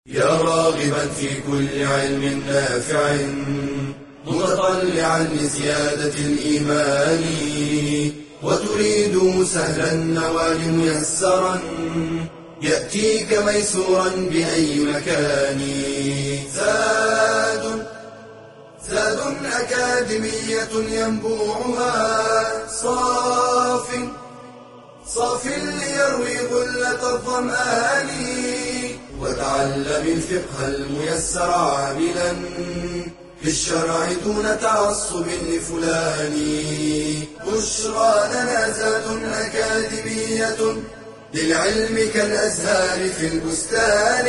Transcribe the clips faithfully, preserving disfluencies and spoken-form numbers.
يا راغبا في كل علم نافع متطلعا لزيادة الإيمان وتريد سهلا النوال ميسرا يأتيك ميسورا بأي مكان. زاد زاد أكاديمية ينبوعها صاف صاف ليروي غلة الظمآن وتعلم الفقه الميسر عاملا في الشرع دون تعصب لفلان. بشرى لنا زاد أكاديمية للعلم كالأزهار في البستان.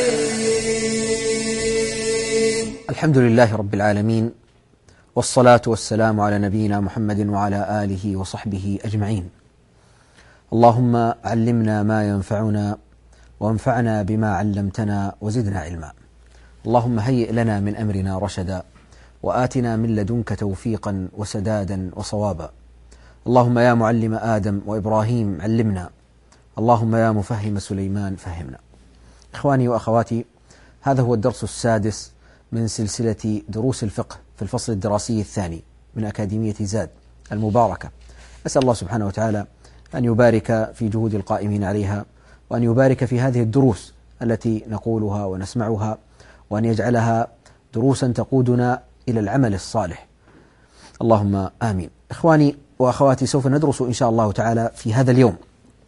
الحمد لله رب العالمين، والصلاة والسلام على نبينا محمد وعلى آله وصحبه أجمعين. اللهم علمنا ما ينفعنا وانفعنا بما علمتنا وزدنا علما. اللهم هيئ لنا من أمرنا رشدا وآتنا من لدنك توفيقا وسدادا وصوابا. اللهم يا معلم آدم وإبراهيم علمنا، اللهم يا مفهم سليمان فهمنا. إخواني وأخواتي، هذا هو الدرس السادس من سلسلة دروس الفقه في الفصل الدراسي الثاني من أكاديمية زاد المباركة. أسأل الله سبحانه وتعالى أن يبارك في جهود القائمين عليها، وأن يبارك في هذه الدروس التي نقولها ونسمعها، وأن يجعلها دروسا تقودنا إلى العمل الصالح، اللهم آمين. إخواني وأخواتي، سوف ندرس إن شاء الله تعالى في هذا اليوم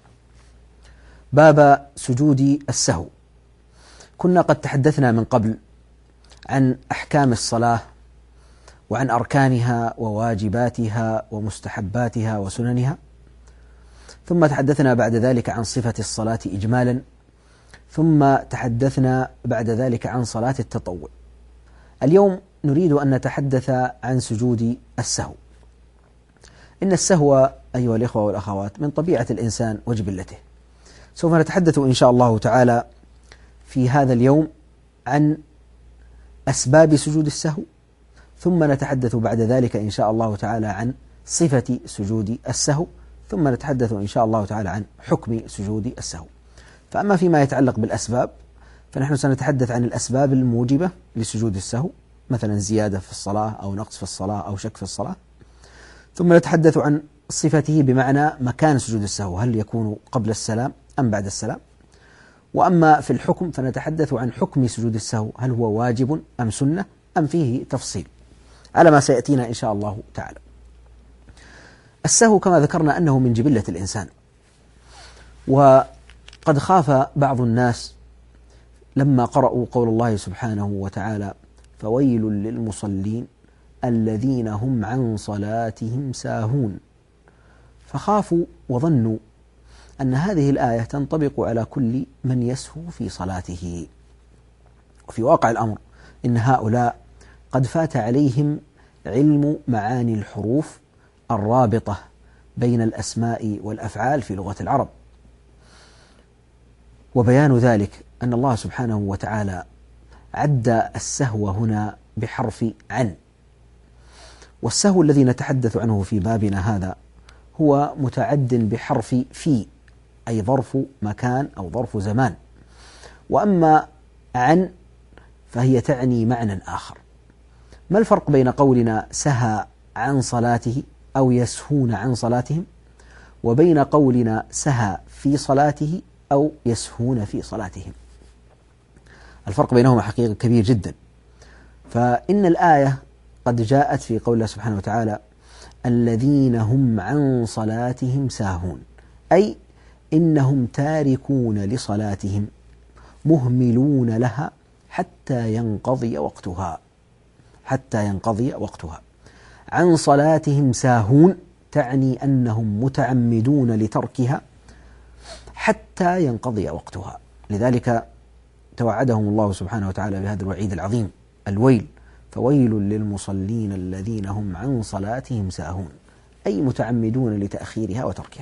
باب سجود السهو. كنا قد تحدثنا من قبل عن أحكام الصلاة وعن أركانها وواجباتها ومستحباتها وسننها، ثم تحدثنا بعد ذلك عن صفة الصلاة إجمالا، ثم تحدثنا بعد ذلك عن صلاة التطوع. اليوم نريد أن نتحدث عن سجود السهو. إن السهو أيها الإخوة والأخوات من طبيعة الإنسان وجبلته. سوف نتحدث إن شاء الله تعالى في هذا اليوم عن أسباب سجود السهو، ثم نتحدث بعد ذلك إن شاء الله تعالى عن صفة سجود السهو، ثم نتحدث إن شاء الله تعالى عن حكم سجود السهو. فأما فيما يتعلق بالأسباب فنحن سنتحدث عن الأسباب الموجبة لسجود السهو، مثلا زيادة في الصلاة أو نقص في الصلاة أو شك في الصلاة، ثم نتحدث عن صفته بمعنى مكان سجود السهو، هل يكون قبل السلام أم بعد السلام. وأما في الحكم فنتحدث عن حكم سجود السهو، هل هو واجب أم سنة أم فيه تفصيل، على ما سيأتينا إن شاء الله تعالى. السهو كما ذكرنا أنه من جبلة الإنسان، وقد خاف بعض الناس لما قرأوا قول الله سبحانه وتعالى: فويل للمصلين الذين هم عن صلاتهم ساهون، فخافوا وظنوا أن هذه الآية تنطبق على كل من يسهو في صلاته. وفي واقع الأمر إن هؤلاء قد فات عليهم علم معاني الحروف الرابطة بين الأسماء والأفعال في لغة العرب، وبيان ذلك أن الله سبحانه وتعالى عد السهو هنا بحرف عن. والسهو الذي نتحدث عنه في بابنا هذا هو متعد بحرف في، أي ظرف مكان أو ظرف زمان. وأما عن فهي تعني معنى آخر. ما الفرق بين قولنا سهى عن صلاته أو يسهون عن صلاتهم، وبين قولنا سهى في صلاته أو يسهون في صلاتهم؟ الفرق بينهما حقيقة كبير جدا. فإن الآية قد جاءت في قول الله سبحانه وتعالى: الذين هم عن صلاتهم ساهون، أي إنهم تاركون لصلاتهم مهملون لها حتى ينقضي وقتها حتى ينقضي وقتها. عن صلاتهم ساهون تعني أنهم متعمدون لتركها حتى ينقضي وقتها. لذلك توعدهم الله سبحانه وتعالى بهذا الوعيد العظيم: الويل، فويل للمصلين الذين هم عن صلاتهم ساهون، أي متعمدون لتأخيرها وتركها.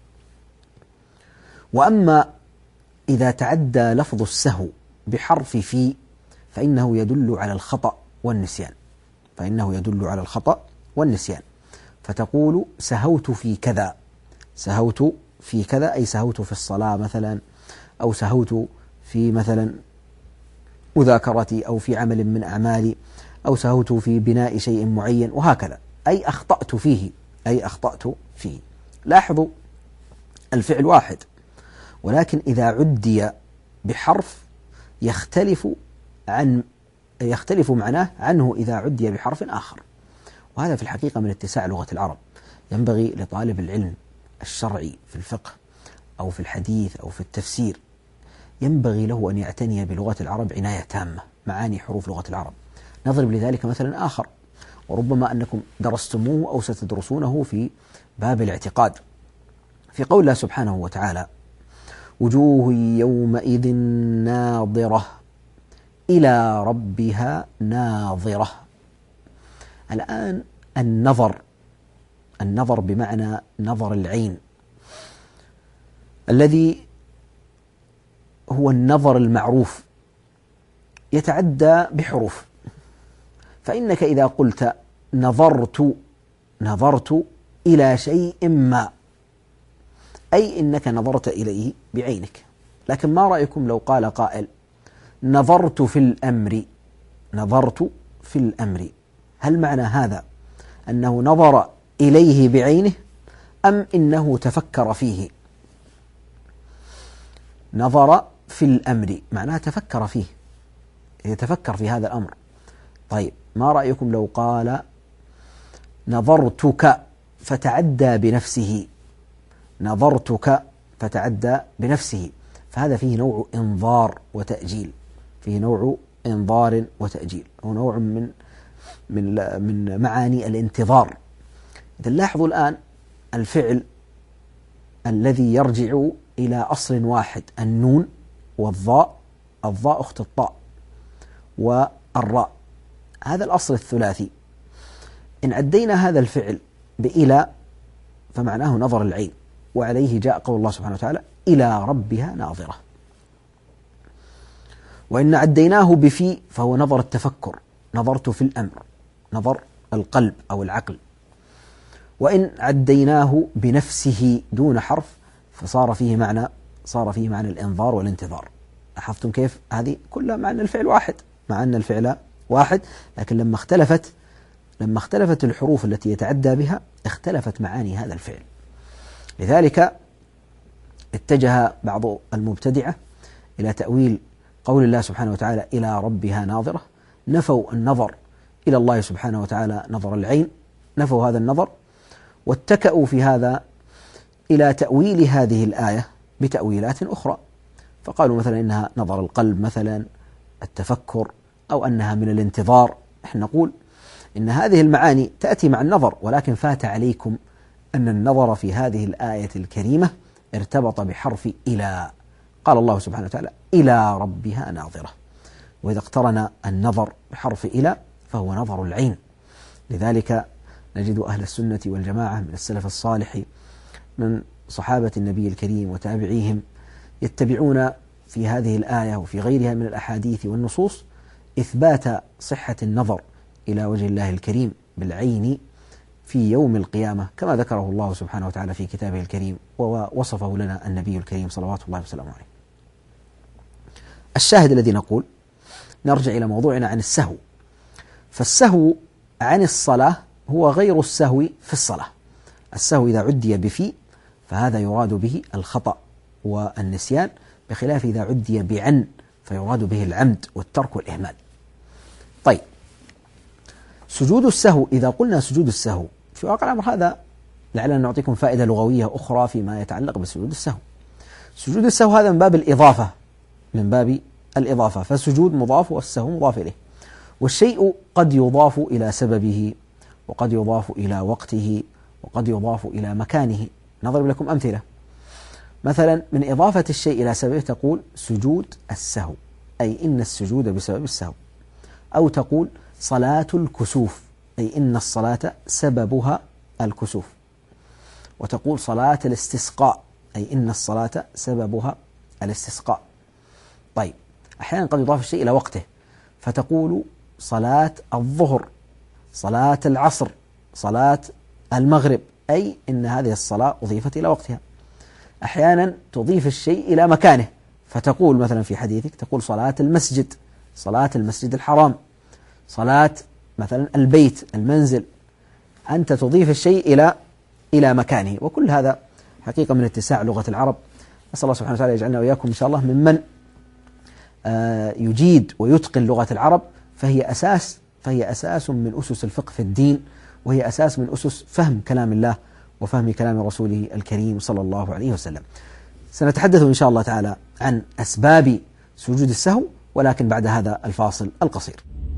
وأما إذا تعدى لفظ السهو بحرف في فإنه يدل على الخطأ والنسيان فإنه يدل على الخطأ والنسيان فتقول سهوت في كذا، سهوت في كذا أي سهوت في الصلاة مثلا، أو سهوت في مثلا مذاكرتي أو في عمل من أعمالي أو سهوت في بناء شيء معين وهكذا، أي أخطأت فيه أي أخطأت فيه. لاحظوا الفعل واحد، ولكن إذا عدي بحرف يختلف عن يختلف معناه عنه إذا عدي بحرف آخر، وهذا في الحقيقة من اتساع لغة العرب. ينبغي لطالب العلم الشرعي في الفقه أو في الحديث أو في التفسير، ينبغي له أن يعتني بلغة العرب عناية تامة، معاني حروف لغة العرب. نضرب لذلك مثلا آخر، وربما أنكم درستموه أو ستدرسونه في باب الاعتقاد، في قول الله سبحانه وتعالى: وجوه يومئذ ناظرة إلى ربها ناظرة. الآن النظر النظر بمعنى نظر العين، الذي هو النظر المعروف يتعدى بحروف، فإنك إذا قلت نظرت نظرت إلى شيء ما، أي إنك نظرت إليه بعينك. لكن ما رأيكم لو قال قائل نظرت في الأمر نظرت في الأمر، هل معنى هذا أنه نظر إليه بعينه أم إنه تفكر فيه؟ نظر في الأمر معناه تفكر فيه، يتفكر في هذا الأمر. طيب ما رأيكم لو قال نظرتك فتعدى بنفسه نظرتك فتعدى بنفسه، فهذا فيه نوع إنظار وتأجيل، فيه نوع إنظار وتأجيل، هو نوع من من من معاني الانتظار. إذا لاحظوا الآن الفعل الذي يرجع إلى أصل واحد، النون والضاء، الضاء أخت الطاء، والراء، هذا الأصل الثلاثي. إن عدينا هذا الفعل بإلى فمعناه نظر العين، وعليه جاء قول الله سبحانه وتعالى إلى ربها ناظرة. وإن عديناه بفي فهو نظر التفكر، نظرت في الأمر، نظر القلب أو العقل. وإن عديناه بنفسه دون حرف فصار فيه معنى صار فيه معنى الإنظار والانتظار. لاحظتم كيف هذه كلها مع أن الفعل واحد مع أن الفعل واحد لكن لما اختلفت لما اختلفت الحروف التي يتعدى بها اختلفت معاني هذا الفعل. لذلك اتجه بعض المبتدعة إلى تأويل قول الله سبحانه وتعالى إلى ربها ناظرة، نفوا النظر إلى الله سبحانه وتعالى نظر العين، نفوا هذا النظر، واتكأوا في هذا إلى تأويل هذه الآية بتأويلات أخرى، فقالوا مثلا إنها نظر القلب، مثلا التفكر، أو أنها من الانتظار. نحن نقول إن هذه المعاني تأتي مع النظر، ولكن فات عليكم أن النظر في هذه الآية الكريمة ارتبط بحرف إلى. قال الله سبحانه وتعالى إلى ربها ناظرة، وإذا اقترن النظر بحرف إلى فهو نظر العين. لذلك نجد أهل السنة والجماعة من السلف الصالح من صحابة النبي الكريم وتابعيهم يتبعون في هذه الآية وفي غيرها من الأحاديث والنصوص إثبات صحة النظر إلى وجه الله الكريم بالعين في يوم القيامة، كما ذكره الله سبحانه وتعالى في كتابه الكريم ووصفه لنا النبي الكريم صلوات الله وسلامه عليه. الشاهد الذي نقول، نرجع إلى موضوعنا عن السهو. فالسهو عن الصلاة هو غير السهو في الصلاة. السهو إذا عدي بفي فهذا يراد به الخطأ والنسيان، بخلاف إذا عدي بعن فيراد به العمد والترك والإهمال. طيب، سجود السهو، إذا قلنا سجود السهو في واقع الأمر هذا لعلنا نعطيكم فائدة لغوية أخرى فيما يتعلق بسجود السهو. سجود السهو هذا من باب الإضافة من باب الإضافة فسجود مضاف والسهو مضاف إليه، والشيء قد يضاف إلى سببه، وقد يضاف إلى وقته، وقد يضاف إلى مكانه. نضرب لكم أمثلة. مثلا من إضافة الشيء إلى سببه تقول سجود السهو، أي إن السجود بسبب السهو، أو تقول صلاة الكسوف، أي إن الصلاة سببها الكسوف، وتقول صلاة الاستسقاء، أي إن الصلاة سببها الاستسقاء. طيب، أحيانا قد يضاف الشيء إلى وقته فتقول صلاة الظهر، صلاة العصر، صلاة المغرب، أي إن هذه الصلاة أضيفت إلى وقتها. أحيانا تضيف الشيء إلى مكانه فتقول مثلا في حديثك تقول صلاة المسجد، صلاة المسجد الحرام، صلاة مثلا البيت، المنزل، أنت تضيف الشيء إلى إلى مكانه. وكل هذا حقيقة من اتساع لغة العرب. أسأل الله سبحانه وتعالى يجعلنا وإياكم إن شاء الله ممن يجيد ويتقن لغة العرب، فهي أساس فهي أساس من أسس الفقه في الدين، وهي أساس من أسس فهم كلام الله وفهم كلام رسوله الكريم صلى الله عليه وسلم. سنتحدث إن شاء الله تعالى عن أسباب سجود السهو، ولكن بعد هذا الفاصل القصير.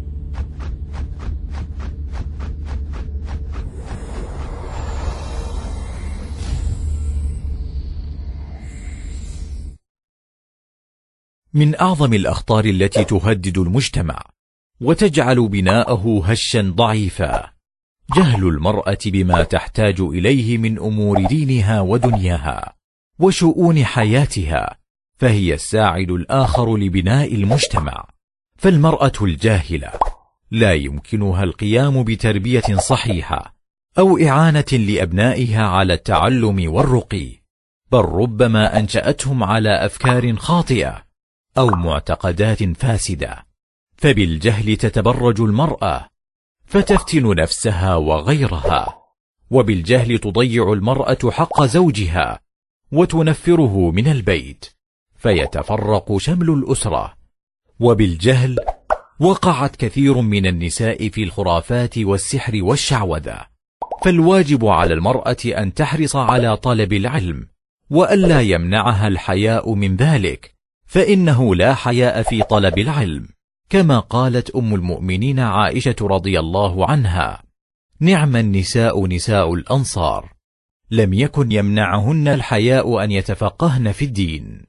من أعظم الأخطار التي تهدد المجتمع وتجعل بناءه هشا ضعيفا جهل المرأة بما تحتاج إليه من أمور دينها ودنياها وشؤون حياتها، فهي الساعد الآخر لبناء المجتمع. فالمرأة الجاهلة لا يمكنها القيام بتربية صحيحة أو إعانة لأبنائها على التعلم والرقي، بل ربما أنشأتهم على أفكار خاطئة أو معتقدات فاسدة. فبالجهل تتبرج المرأة فتفتن نفسها وغيرها، وبالجهل تضيع المرأة حق زوجها وتنفره من البيت فيتفرق شمل الأسرة. وبالجهل وقعت كثير من النساء في الخرافات والسحر والشعوذة. فالواجب على المرأة أن تحرص على طلب العلم وألا يمنعها الحياء من ذلك، فإنه لا حياء في طلب العلم، كما قالت أم المؤمنين عائشة رضي الله عنها: نعم النساء نساء الأنصار، لم يكن يمنعهن الحياء أن يتفقهن في الدين.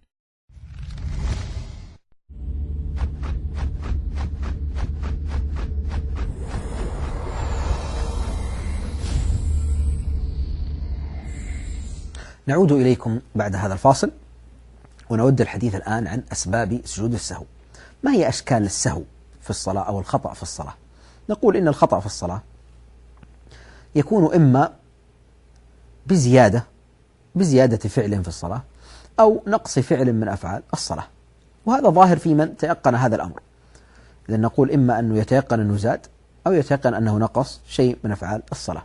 نعود إليكم بعد هذا الفاصل، ونود الحديث الآن عن أسباب سجود السهو. ما هي أشكال السهو في الصلاة أو الخطأ في الصلاة؟ نقول إن الخطأ في الصلاة يكون إما بزيادة بزيادة فعل في الصلاة أو نقص فعل من أفعال الصلاة، وهذا ظاهر في من تيقن هذا الأمر. إذا نقول إما أنه يتيقن أنه زاد أو يتيقن أنه نقص شيء من أفعال الصلاة.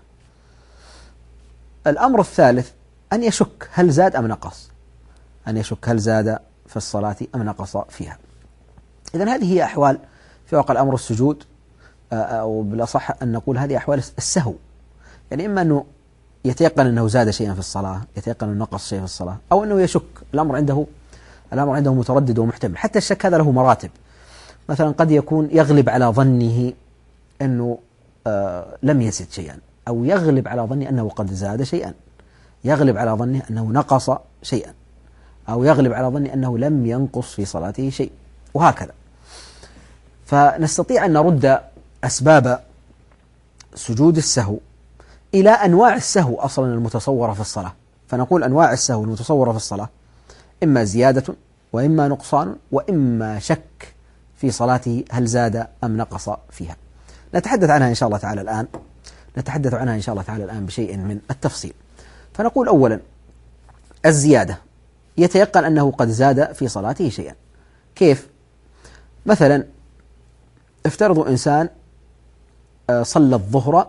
الأمر الثالث أن يشك هل زاد أم نقص، أن يشك هل زاد في الصلاة أم نقص فيها. إذن هذه هي أحوال في واقع الأمر السجود، أو بالأصح أن نقول هذه أحوال السهو. يعني إما أنه يتيقن أنه زاد شيئا في الصلاة، يتيقن أنه نقص شيئا في الصلاة، أو أنه يشك. الأمر عنده الأمر عنده متردد ومحتمل. حتى الشك هذا له مراتب. مثلا قد يكون يغلب على ظنه أنه آه لم يزد شيئا، أو يغلب على ظنه أنه قد زاد شيئا، يغلب على ظنه أنه نقص شيئا، أو يغلب على ظنه أنه لم ينقص في صلاته شيء، وهكذا. فنستطيع أن نرد أسباب سجود السهو إلى أنواع السهو أصلا المتصورة في الصلاة. فنقول أنواع السهو المتصورة في الصلاة إما زيادة وإما نقصان وإما شك في صلاته هل زاد أم نقص فيها. نتحدث عنها إن شاء الله تعالى الآن نتحدث عنها إن شاء الله تعالى الآن بشيء من التفصيل. فنقول أولا الزيادة، يتيقن أنه قد زاد في صلاته شيئا. كيف؟ مثلا افترضوا إنسان صلى الظهر،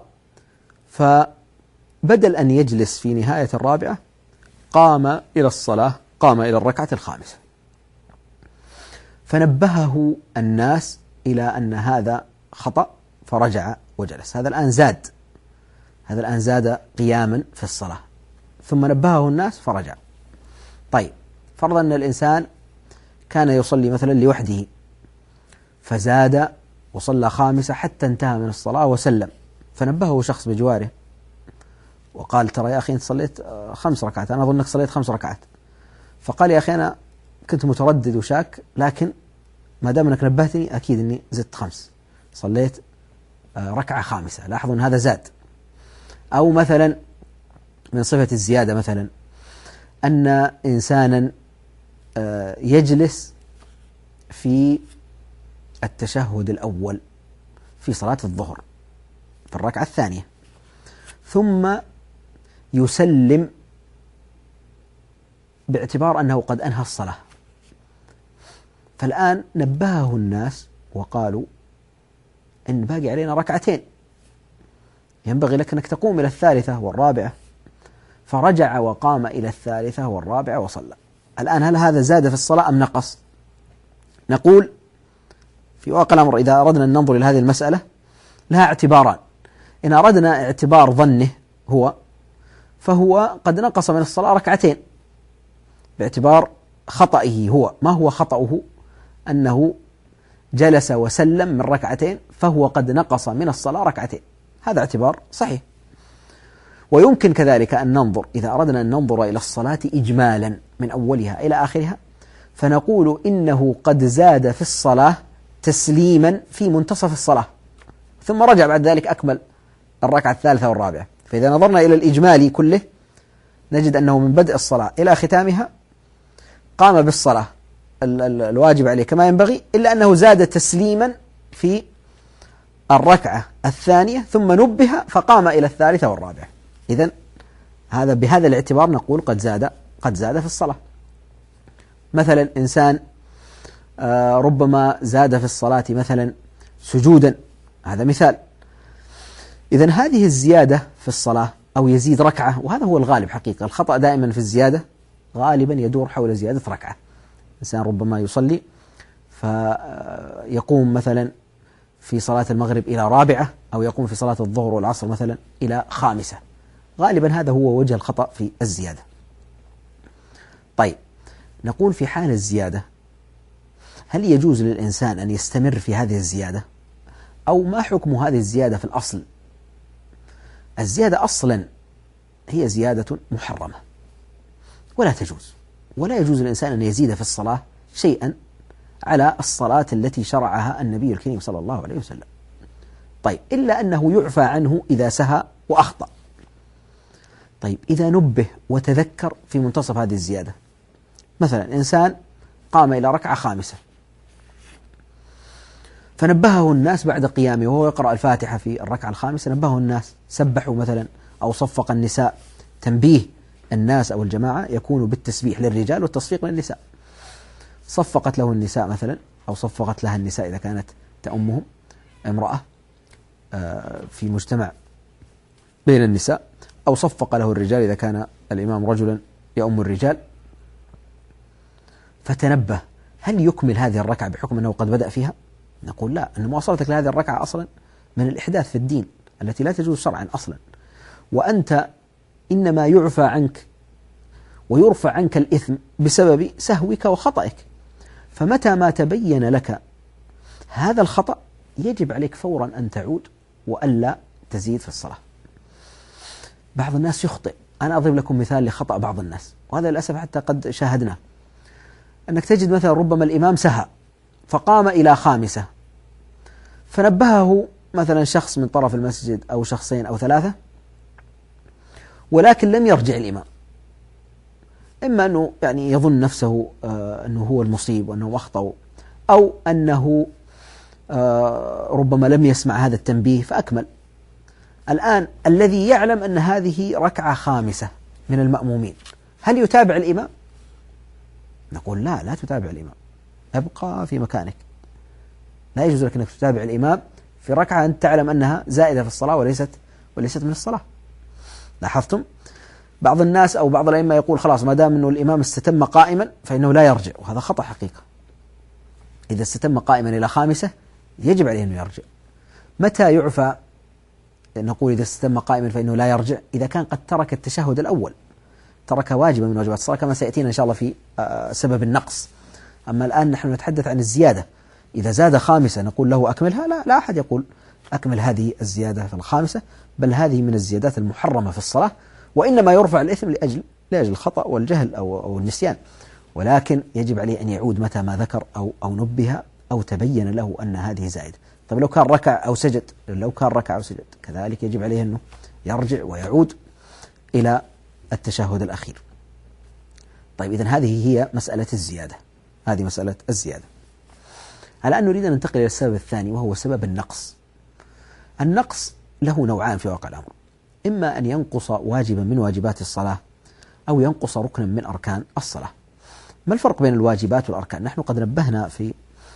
فبدل أن يجلس في نهاية الرابعة قام إلى الصلاة قام إلى الركعة الخامسة، فنبهه الناس إلى أن هذا خطأ فرجع وجلس. هذا الآن زاد هذا الآن زاد قياما في الصلاة، ثم نبهه الناس فرجع. طيب، فرضا أن الإنسان كان يصلي مثلا لوحده فزاد وصلى خامسة حتى انتهى من الصلاة وسلم، فنبهه شخص بجواره وقال: ترى يا أخي أنت صليت خمس ركعات، أنا أظنك صليت خمس ركعات. فقال: يا أخي أنا كنت متردد وشاك، لكن ما دام أنك نبهتني أكيد أني زدت خمس، صليت ركعة خامسة. لاحظوا أن هذا زاد. أو مثلا من صفة الزيادة مثلا أن إنسانا يجلس في التشهد الأول في صلاة الظهر في الركعة الثانية، ثم يسلم باعتبار أنه قد أنهى الصلاة. فالآن نبهه الناس وقالوا إن باقي علينا ركعتين، ينبغي لك أنك تقوم إلى الثالثة والرابعة، فرجع وقام إلى الثالثة والرابعة وصلى. الآن هل هذا زاد في الصلاة أم نقص؟ نقول في واقع الأمر إذا أردنا أن ننظر إلى هذه المسألة لها اعتباران. إن أردنا اعتبار ظنه هو فهو قد نقص من الصلاة ركعتين باعتبار خطئه هو. ما هو خطأه؟ أنه جلس وسلم من ركعتين، فهو قد نقص من الصلاة ركعتين، هذا اعتبار صحيح. ويمكن كذلك أن ننظر إذا أردنا أن ننظر إلى الصلاة إجمالا من أولها إلى آخرها، فنقول إنه قد زاد في الصلاة تسليما في منتصف الصلاة، ثم رجع بعد ذلك أكمل الركعة الثالثة والرابعة. فإذا نظرنا إلى الإجمالي كله نجد أنه من بدء الصلاة إلى ختامها قام بالصلاة الواجب عليه كما ينبغي، إلا أنه زاد تسليما في الركعة الثانية ثم نبه فقام إلى الثالثة والرابعة. إذن هذا بهذا الاعتبار نقول قد زاد قد زاد في الصلاة. مثلا إنسان ربما زاد في الصلاة مثلا سجودا، هذا مثال. إذن هذه الزيادة في الصلاة أو يزيد ركعة، وهذا هو الغالب حقيقة. الخطأ دائما في الزيادة غالبا يدور حول زيادة ركعة. إنسان ربما يصلي فيقوم مثلا في صلاة المغرب إلى رابعة، أو يقوم في صلاة الظهر والعصر مثلا إلى خامسة، غالبا هذا هو وجه الخطأ في الزيادة. طيب نقول في حال الزيادة هل يجوز للإنسان أن يستمر في هذه الزيادة، أو ما حكم هذه الزيادة في الأصل؟ الزيادة أصلا هي زيادة محرمة ولا تجوز، ولا يجوز للإنسان أن يزيد في الصلاة شيئا على الصلاة التي شرعها النبي الكريم صلى الله عليه وسلم. طيب إلا أنه يعفى عنه إذا سهى وأخطأ. طيب إذا نبه وتذكر في منتصف هذه الزيادة، مثلا إنسان قام إلى ركعة خامسة فنبهه الناس بعد قيامه وهو يقرأ الفاتحة في الركعة الخامسة، نبهه الناس سبحوا مثلا أو صفق النساء. تنبيه الناس أو الجماعة يكون بالتسبيح للرجال والتصفيق للنساء. صفقت له النساء مثلا، أو صفقت لها النساء إذا كانت تأمهم امرأة في مجتمع بين النساء، أو صفق له الرجال إذا كان الإمام رجلا يؤم الرجال، فتنبه. هل يكمل هذه الركعة بحكم أنه قد بدأ فيها؟ نقول لا، أن مواصلتك لهذه الركعة أصلا من الإحداث في الدين التي لا تجوز شرعا أصلا، وأنت إنما يعفى عنك ويرفع عنك الإثم بسبب سهوك وخطئك. فمتى ما تبين لك هذا الخطأ يجب عليك فورا أن تعود وألا تزيد في الصلاة. بعض الناس يخطئ. أنا أضرب لكم مثال لخطأ بعض الناس، وهذا للأسف حتى قد شاهدناه، أنك تجد مثلا ربما الإمام سهى فقام إلى خامسة، فنبهه مثلا شخص من طرف المسجد أو شخصين أو ثلاثة، ولكن لم يرجع الإمام، إما أنه يعني يظن نفسه آه أنه هو المصيب وأنه أخطأ، أو أنه آه ربما لم يسمع هذا التنبيه فأكمل. الآن الذي يعلم أن هذه ركعة خامسة من المأمومين هل يتابع الإمام؟ نقول لا، لا تتابع الإمام، ابقى في مكانك. لا يجوز لك أنك تتابع الإمام في ركعة أنت تعلم أنها زائدة في الصلاة وليست وليست من الصلاة. لاحظتم؟ بعض الناس أو بعض الأئمة يقول خلاص ما دام أنه الإمام استتم قائما فإنه لا يرجع، وهذا خطأ حقيقة. إذا استتم قائما إلى خامسة يجب عليه أنه يرجع. متى يعفى؟ نقول إذا استتم قائما فإنه لا يرجع إذا كان قد ترك التشهد الأول، ترك واجبا من واجبات الصلاة، كما سيأتينا إن شاء الله في سبب النقص. أما الآن نحن نتحدث عن الزيادة. إذا زاد خامسة نقول له أكملها؟ لا، لا أحد يقول أكمل هذه الزيادة في الخامسة، بل هذه من الزيادات المحرمة في الصلاة، وإنما يرفع الإثم لأجل لأجل الخطأ والجهل أو أو النسيان، ولكن يجب عليه أن يعود متى ما ذكر أو أو نبه أو تبين له أن هذه زائدة. طيب لو كان ركع أو سجد، لو كان ركع أو سجد كذلك يجب عليه أنه يرجع ويعود إلى التشهد الأخير. طيب إذن هذه هي مسألة الزيادة، هذه مسألة الزيادة. الآن نريد أن ننتقل إلى السبب الثاني وهو سبب النقص. النقص له نوعان في واقع الأمر، إما أن ينقص واجبا من واجبات الصلاة أو ينقص ركنا من أركان الصلاة. ما الفرق بين الواجبات والأركان؟ نحن قد نبهنا في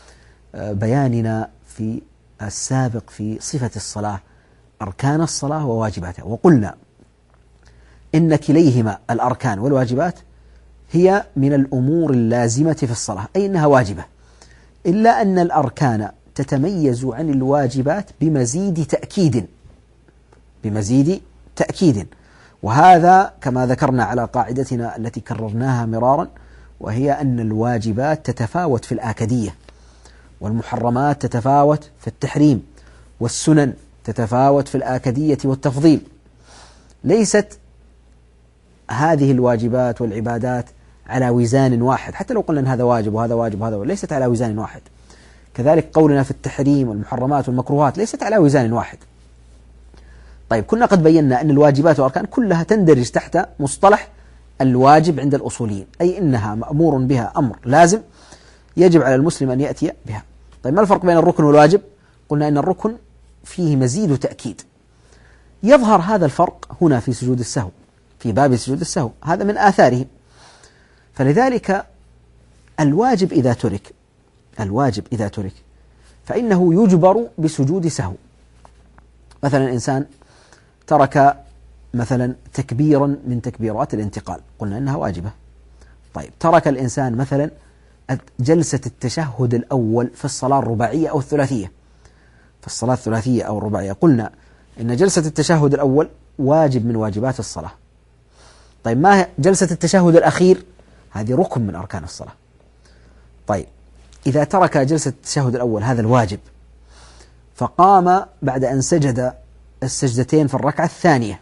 بياننا في السابق في صفة الصلاة، أركان الصلاة وواجباتها، وقلنا إن كليهما الأركان والواجبات هي من الأمور اللازمة في الصلاة، أي أنها واجبة، إلا أن الأركان تتميز عن الواجبات بمزيد تأكيد بمزيد تأكيد وهذا كما ذكرنا على قاعدتنا التي كررناها مرارا، وهي أن الواجبات تتفاوت في الآكدية، والمحرمات تتفاوت في التحريم، والسنن تتفاوت في الآكدية والتفضيل. ليست هذه الواجبات والعبادات على وزان واحد، حتى لو قلنا أن هذا واجب وهذا واجب وهذا واجب، ليست على وزان واحد. كذلك قولنا في التحريم والمحرمات والمكروهات ليست على وزان واحد. طيب، كنا قد بينا أن الواجبات والأركان كلها تندرج تحت مصطلح الواجب عند الأصوليين، أي إنها مأمور بها أمر لازم يجب على المسلم أن يأتي بها. طيب، ما الفرق بين الركن والواجب؟ قلنا أن الركن فيه مزيد تأكيد. يظهر هذا الفرق هنا في سجود السهو، في باب سجود السهو، هذا من آثاره. فلذلك الواجب إذا ترك الواجب إذا ترك فإنه يجبر بسجود سهو. مثلا إنسان ترك مثلا تكبيرا من تكبيرات الانتقال، قلنا إنها واجبة. طيب، ترك الإنسان مثلا جلسة التشهد الأول في الصلاة الرباعية أو الثلاثية، في الصلاة الثلاثية أو الرباعية، قلنا إن جلسة التشهد الأول واجب من واجبات الصلاة. طيب، ما جلسة التشهد الأخير؟ هذه ركن من أركان الصلاة. طيب، إذا ترك جلسة التشهد الأول هذا الواجب فقام بعد أن سجد السجدتين في الركعة الثانية،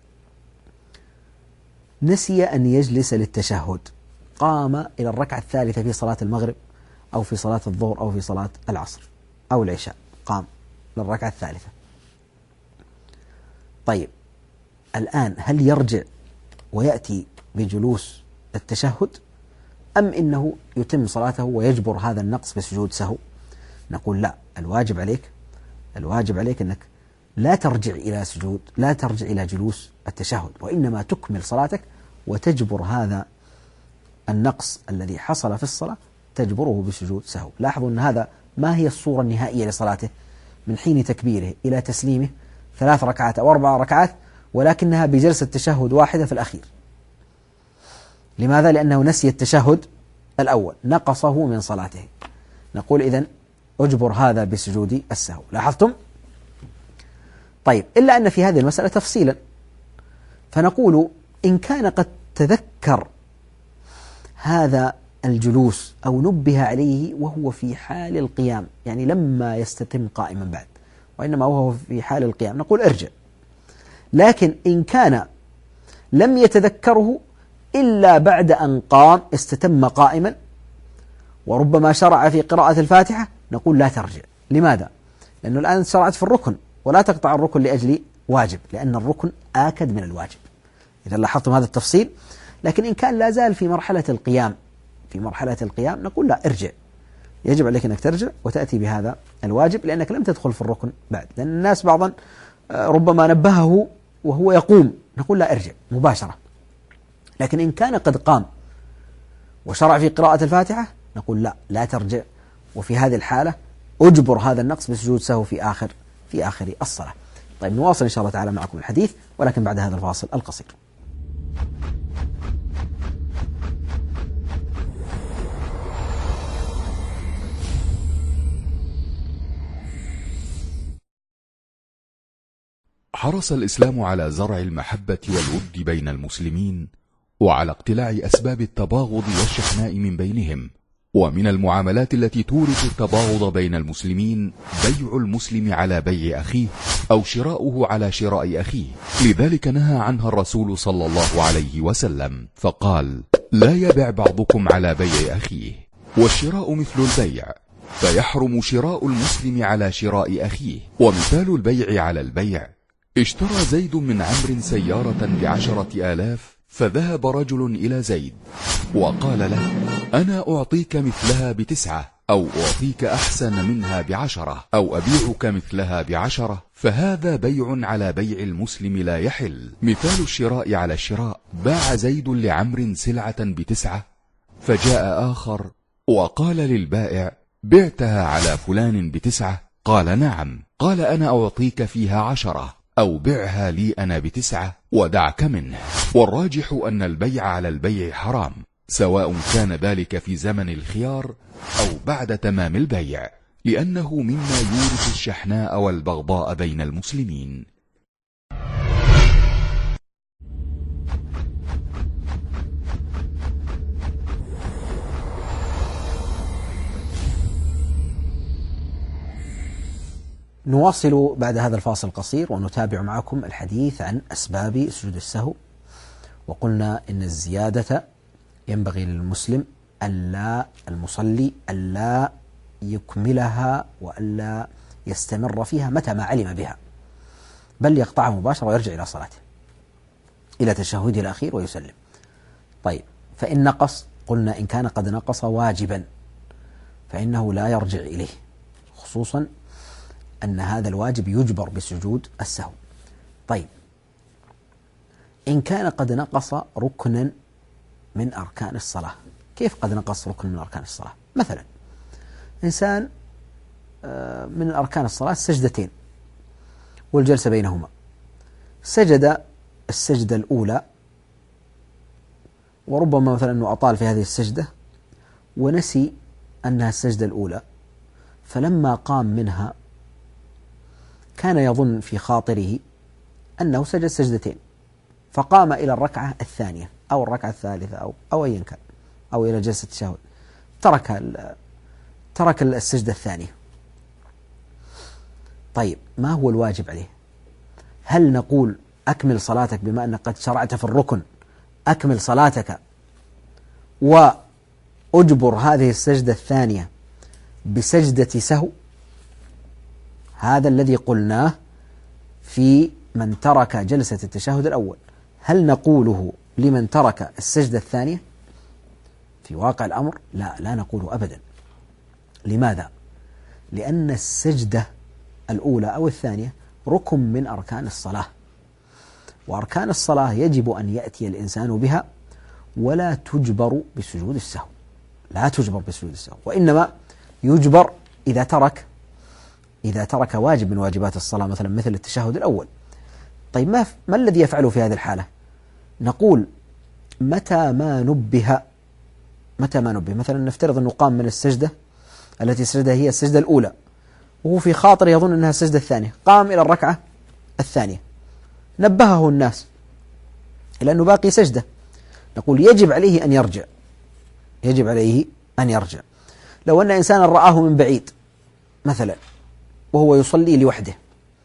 نسي أن يجلس للتشهد، قام إلى الركعة الثالثة في صلاة المغرب أو في صلاة الظهر أو في صلاة العصر أو العشاء، قام للركعة الثالثة. طيب، الآن هل يرجع ويأتي بجلوس التشهد أم إنه يتم صلاته ويجبر هذا النقص بسجود سهو؟ نقول لا، الواجب عليك الواجب عليك أنك لا ترجع إلى سجود لا ترجع إلى جلوس التشهد، وإنما تكمل صلاتك وتجبر هذا النقص الذي حصل في الصلاة، تجبره بسجود سهو. لاحظوا أن هذا ما هي الصورة النهائية لصلاته من حين تكبيره إلى تسليمه، ثلاث ركعات أو أربع ركعات، ولكنها بجلسة تشهد واحدة في الأخير. لماذا؟ لأنه نسي التشهد الأول، نقصه من صلاته. نقول إذن أجبر هذا بسجود السهو. لاحظتم؟ طيب، إلا أن في هذه المسألة تفصيلا، فنقول إن كان قد تذكر هذا الجلوس أو نبه عليه وهو في حال القيام، يعني لما يستتم قائما بعد، وإنما وهو في حال القيام، نقول ارجع. لكن إن كان لم يتذكره إلا بعد أن قام استتم قائما وربما شرع في قراءة الفاتحة، نقول لا ترجع. لماذا؟ لأنه الآن شرعت في الركن، ولا تقطع الركن لأجل واجب، لأن الركن آكد من الواجب. إذا لاحظتم هذا التفصيل. لكن إن كان لا زال في مرحلة القيام في مرحلة القيام نقول لا، ارجع، يجب عليك أنك ترجع وتأتي بهذا الواجب، لأنك لم تدخل في الركن بعد. لأن الناس بعضا ربما نبهه وهو يقوم، نقول لا، ارجع مباشرة. لكن إن كان قد قام وشرع في قراءة الفاتحة نقول لا، لا ترجع، وفي هذه الحالة أجبر هذا النقص بسجود سهو في آخر في آخر الصلاة. طيب، نواصل إن شاء الله تعالى معكم الحديث، ولكن بعد هذا الفاصل القصير. حرص الإسلام على زرع المحبة والود بين المسلمين، وعلى اقتلاع أسباب التباغض والشحناء من بينهم. ومن المعاملات التي تورث التباغض بين المسلمين بيع المسلم على بيع أخيه، أو شراؤه على شراء أخيه. لذلك نهى عنها الرسول صلى الله عليه وسلم، فقال: لا يبع بعضكم على بيع أخيه. والشراء مثل البيع، فيحرم شراء المسلم على شراء أخيه. ومثال البيع على البيع: اشترى زيد من عمرو سيارة بعشرة آلاف، فذهب رجل إلى زيد وقال له: أنا أعطيك مثلها بتسعة، أو أعطيك أحسن منها بعشرة، أو أبيعك مثلها بعشرة، فهذا بيع على بيع المسلم لا يحل. مثال الشراء على الشراء: باع زيد لعمرو سلعة بتسعة، فجاء آخر وقال للبائع: بعتها على فلان بتسعة؟ قال نعم. قال أنا أعطيك فيها عشرة، أو بعها لي أنا بتسعة ودعك منه. والراجح أن البيع على البيع حرام، سواء كان ذلك في زمن الخيار أو بعد تمام البيع، لأنه مما يورث الشحناء والبغضاء بين المسلمين. نواصل بعد هذا الفاصل القصير ونتابع معكم الحديث عن أسباب سجود السهو. وقلنا إن الزيادة ينبغي للمسلم ألا المصلي ألا يكملها وألا يستمر فيها متى ما علم بها، بل يقطعها مباشرة ويرجع إلى صلاته إلى تشهده الأخير ويسلم. طيب، فإن نقص، قلنا إن كان قد نقص واجبا فإنه لا يرجع إليه، خصوصا أن هذا الواجب يجبر بسجود السهو. طيب، إن كان قد نقص ركنا من أركان الصلاة. كيف قد نقص ركن من أركان الصلاة؟ مثلا إنسان من أركان الصلاة السجدتين والجلسة بينهما، سجد السجدة الأولى وربما مثلا أنه أطال في هذه السجدة ونسي أنها السجدة الأولى، فلما قام منها كان يظن في خاطره أنه سجد سجدتين، فقام إلى الركعة الثانية أو الركعة الثالثة أو أو أيا كان، أو إلى جلسة التشهد، ترك ترك السجدة الثانية. طيب، ما هو الواجب عليه؟ هل نقول أكمل صلاتك بما أنك قد شرعت في الركن، أكمل صلاتك وأجبر هذه السجدة الثانية بسجدة سهو؟ هذا الذي قلناه في من ترك جلسة التشهد الأول. هل نقوله لمن ترك السجدة الثانية؟ في واقع الأمر لا لا نقوله أبدا. لماذا؟ لأن السجدة الأولى أو الثانية ركن من أركان الصلاة، وأركان الصلاة يجب أن يأتي الإنسان بها ولا تجبر بسجود السهو، لا تجبر بسجود السهو، وإنما يجبر إذا ترك إذا ترك واجب من واجبات الصلاة، مثلا مثل التشهد الأول. طيب، ما ما الذي يفعله في هذه الحالة؟ نقول متى ما نبه متى ما نبه مثلا نفترض أنه قام من السجدة التي سجدها هي السجدة الأولى وهو في خاطر يظن أنها السجدة الثانية، قام إلى الركعة الثانية، نبهه الناس إلى أنه باقي سجدة، نقول يجب عليه أن يرجع يجب عليه أن يرجع. لو أن إنسانا رآه من بعيد مثلا وهو يصلي لوحده،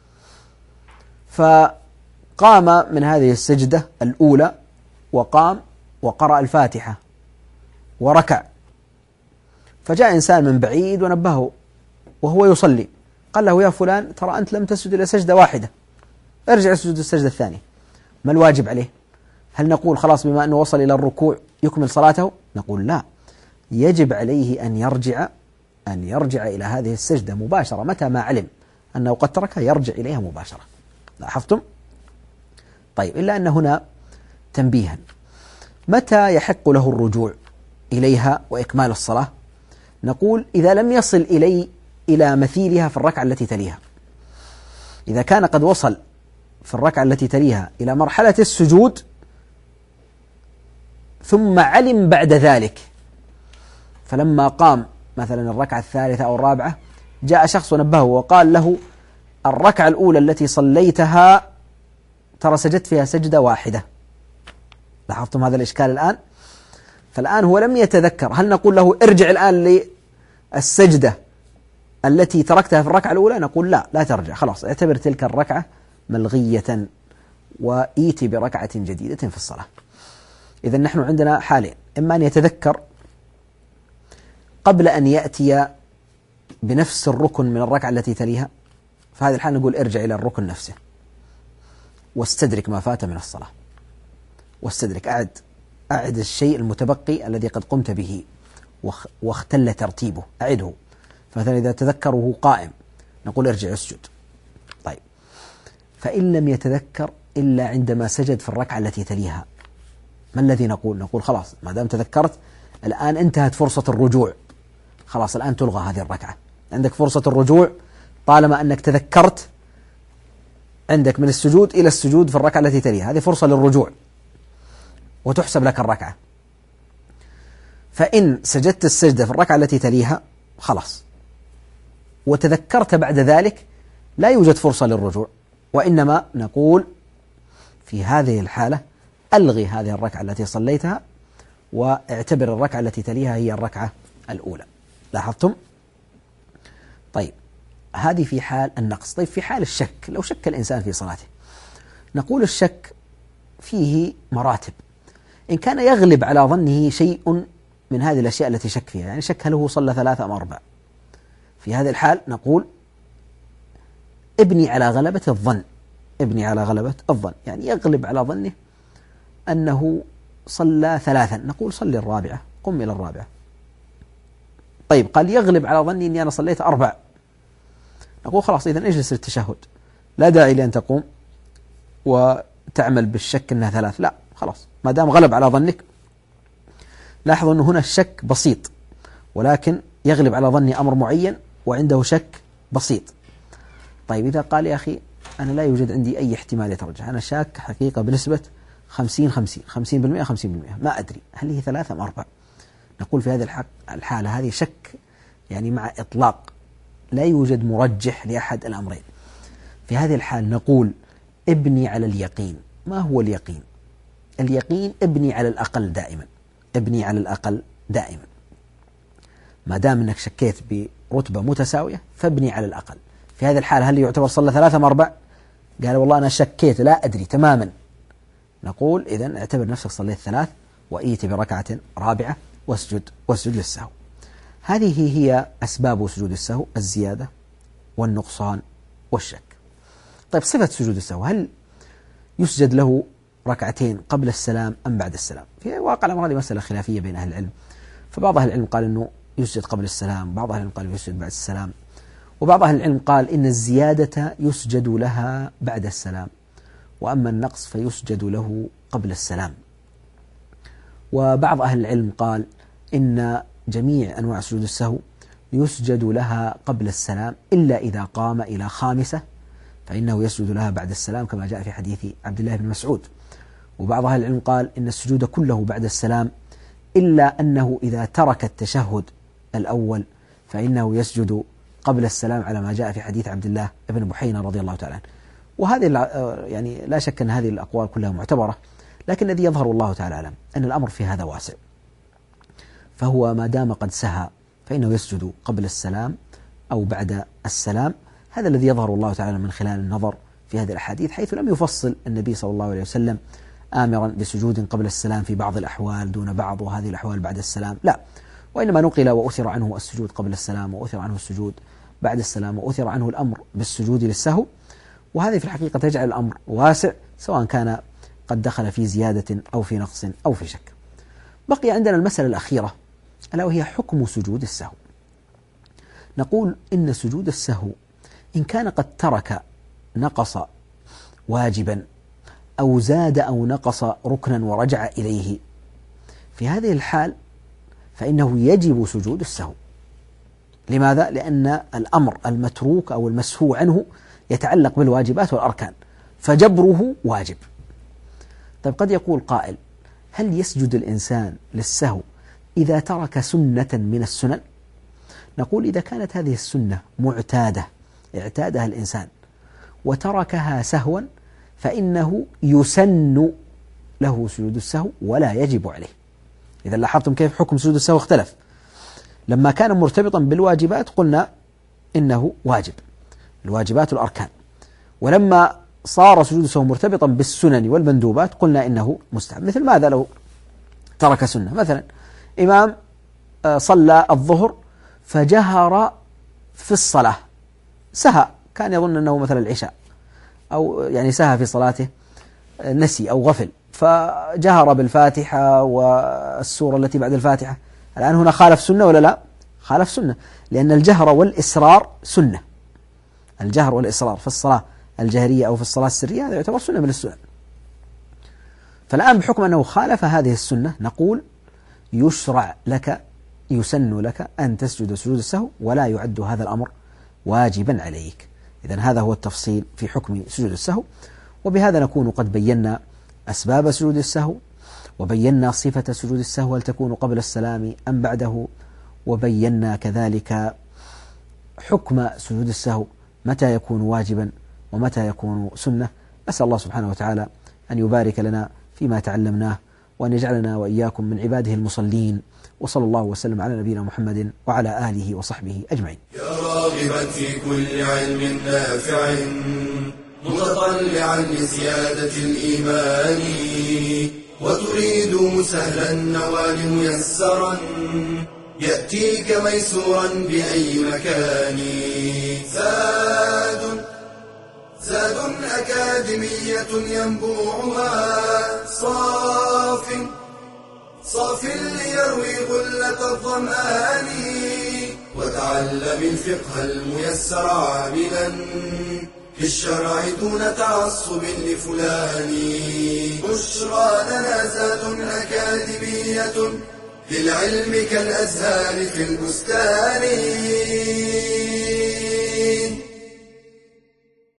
فقام من هذه السجدة الأولى وقام وقرأ الفاتحة وركع، فجاء إنسان من بعيد ونبهه وهو يصلي، قال له يا فلان ترى أنت لم تسجد إلى سجدة واحدة، ارجع اسجد السجدة الثانية. ما الواجب عليه؟ هل نقول خلاص بما أنه وصل إلى الركوع يكمل صلاته؟ نقول لا، يجب عليه أن يرجع أن يرجع إلى هذه السجدة مباشرة متى ما علم أنه قد تركها، يرجع إليها مباشرة. لاحظتم؟ طيب، إلا أن هنا تنبيها، متى يحق له الرجوع إليها وإكمال الصلاة؟ نقول إذا لم يصل إلي إلى مثيلها في الركعة التي تليها. إذا كان قد وصل في الركعة التي تليها إلى مرحلة السجود ثم علم بعد ذلك، فلما قام مثلا الركعة الثالثة أو الرابعة جاء شخص ونبهه وقال له الركعة الأولى التي صليتها ترى سجدت فيها سجدة واحدة. لاحظتم هذا الإشكال الآن؟ فالآن هو لم يتذكر، هل نقول له ارجع الآن للسجدة التي تركتها في الركعة الأولى؟ نقول لا لا ترجع، خلاص اعتبر تلك الركعة ملغية وإيتي بركعة جديدة في الصلاة. إذن نحن عندنا حالين، إما أن يتذكر قبل أن يأتي بنفس الركن من الركعة التي تليها، في هذه الحال نقول ارجع إلى الركن نفسه واستدرك ما فات من الصلاة، واستدرك أعد أعد الشيء المتبقي الذي قد قمت به واختل ترتيبه، أعده. فمثلا إذا تذكره قائم نقول ارجع اسجد. طيب، فإن لم يتذكر إلا عندما سجد في الركعة التي تليها، ما الذي نقول؟ نقول خلاص ما دام تذكرت الآن انتهت فرصة الرجوع، خلاص الآن تلغى هذه الركعة، عندك فرصة الرجوع طالما أنك تذكرت عندك من السجود إلى السجود في الركعة التي تليها، هذه فرصة للرجوع وتحسب لك الركعة. فإن سجدت السجدة في الركعة التي تليها خلاص وتذكرت بعد ذلك لا يوجد فرصة للرجوع، وإنما نقول في هذه الحالة ألغي هذه الركعة التي صليتها واعتبر الركعة التي تليها هي الركعة الأولى. لاحظتم؟ طيب هذه في حال النقص. طيب في حال الشك، لو شك الإنسان في صلاته، نقول الشك فيه مراتب. إن كان يغلب على ظنه شيء من هذه الأشياء التي شك فيها، يعني شك هل هو صلى ثلاثة أم أربع، في هذه الحال نقول ابني على غلبة الظن، ابني على غلبة الظن، يعني يغلب على ظنه أنه صلى ثلاثا، نقول صلي الرابعة، قم إلى الرابعة. طيب قال يغلب على ظني أني أنا صليت أربع، نقول خلاص إذن اجلس للتشهد، لا داعي لأن تقوم وتعمل بالشك أنها ثلاث، لا خلاص ما دام غلب على ظنك. لاحظوا أنه هنا الشك بسيط، ولكن يغلب على ظني أمر معين وعنده شك بسيط. طيب إذا قال يا أخي أنا لا يوجد عندي أي احتمال يترجح، أنا شاك حقيقة بنسبة خمسين خمسين، خمسين بالمئة خمسين بالمئة، ما أدري هل هي ثلاثة أم أربع. نقول في هذه الحالة هذه شك يعني مع إطلاق، لا يوجد مرجح لأحد الأمرين. في هذه الحال نقول ابني على اليقين. ما هو اليقين؟ اليقين ابني على الأقل دائما، ابني على الأقل دائما، ما دام أنك شكيت برتبة متساوية فابني على الأقل. في هذه الحالة هل يعتبر صلى ثلاثة أم أربع؟ قال والله أنا شكيت لا أدري تماما، نقول إذن اعتبر نفسك صليت ثلاث وإيت بركعة رابعة واسجد واسجد للسهو. هذه هي أسباب سجود السهو: الزيادة والنقصان والشك. طيب صفة سجود السهو، هل يسجد له ركعتين قبل السلام أم بعد السلام؟ في واقع الأمر هذه مسألة خلافية بين أهل العلم، فبعض أهل العلم قال أنه يسجد قبل السلام، بعض أهل العلم قال يسجد بعد السلام، وبعض أهل العلم قال إن الزيادة يسجد لها بعد السلام، وأما النقص فيسجد له قبل السلام. وبعض أهل العلم قال إن جميع أنواع سجود السهو يسجد لها قبل السلام إلا إذا قام إلى خامسة فإنه يسجد لها بعد السلام كما جاء في حديث عبد الله بن مسعود. وبعض أهل العلم قال إن السجود كله بعد السلام إلا أنه إذا ترك التشهد الأول فإنه يسجد قبل السلام على ما جاء في حديث عبد الله بن بحينة رضي الله تعالى عنه. وهذه يعني لا شك أن هذه الأقوال كلها معتبرة، لكن الذي يظهر الله تعالى أعلم أن الأمر في هذا واسع، فهو ما دام قد سهى فإنه يسجد قبل السلام أو بعد السلام. هذا الذي يظهر الله تعالى من خلال النظر في هذه الأحاديث، حيث لم يفصل النبي صلى الله عليه وسلم آمرا بسجود قبل السلام في بعض الأحوال دون بعض وهذه الأحوال بعد السلام، لا، وإنما نقل وأثر عنه السجود قبل السلام وأثر عنه السجود بعد السلام وأثر عنه الأمر بالسجود للسهو. وهذه في الحقيقة تجعل الأمر واسع سواء كان قد دخل في زيادة أو في نقص أو في شك. بقي عندنا المسألة الأخيرة ألا وهي حكم سجود السهو. نقول إن سجود السهو إن كان قد ترك نقص واجبا أو زاد أو نقص ركنا ورجع إليه، في هذه الحال فإنه يجب سجود السهو. لماذا؟ لأن الأمر المتروك أو المسهو عنه يتعلق بالواجبات والأركان، فجبره واجب. طيب قد يقول قائل: هل يسجد الإنسان للسهو إذا ترك سنة من السنن؟ نقول إذا كانت هذه السنة معتادة اعتادها الإنسان وتركها سهوا فإنه يسن له سجود السهو ولا يجب عليه. إذا لاحظتم كيف حكم سجود السهو اختلف. لما كان مرتبطا بالواجبات قلنا إنه واجب، الواجبات والأركان، ولما صار سجود السهو مرتبطا بالسنن والمندوبات قلنا إنه مستحب. مثل ماذا؟ لو ترك سنة، مثلا إمام صلى الظهر فجهر في الصلاة، سهى، كان يظن أنه مثلا العشاء أو يعني سهى في صلاته، نسي أو غفل، فجهر بالفاتحة والسورة التي بعد الفاتحة. الآن هنا خالف سنة ولا لا؟ خالف سنة، لأن الجهر والإسرار سنة. الجهر والإسرار في الصلاة الجهرية أو في الصلاة السرية هذا يعتبر سنة من السنن. فالآن بحكم أنه خالف هذه السنة نقول يشرع لك يسن لك أن تسجد سجود السهو ولا يعد هذا الأمر واجبا عليك. إذن هذا هو التفصيل في حكم سجود السهو. وبهذا نكون قد بينا أسباب سجود السهو، وبينا صفة سجود السهو هل تكون قبل السلام أم بعده، وبينا كذلك حكم سجود السهو متى يكون واجبا ومتى يكون سنة. أسأل الله سبحانه وتعالى أن يبارك لنا فيما تعلمناه، وأن يجعلنا وإياكم من عباده المصلين، وصلى الله وسلم على نبينا محمد وعلى آله وصحبه أجمعين. يا راغبا في كل علم نافع متطلعا لزيادة الإيمان، وتريد سهلا النوال ميسرا يأتيك ميسورا بأي مكان. زاد زاد أكاديمية ينبوعها صاف صاف ليروي غلة الظمآن، وتعلم الفقه الميسر عاملا في الشرع دون تعصب لفلان. بشرى لنا زاد أكاديمية للعلم كالأزهار في البستان.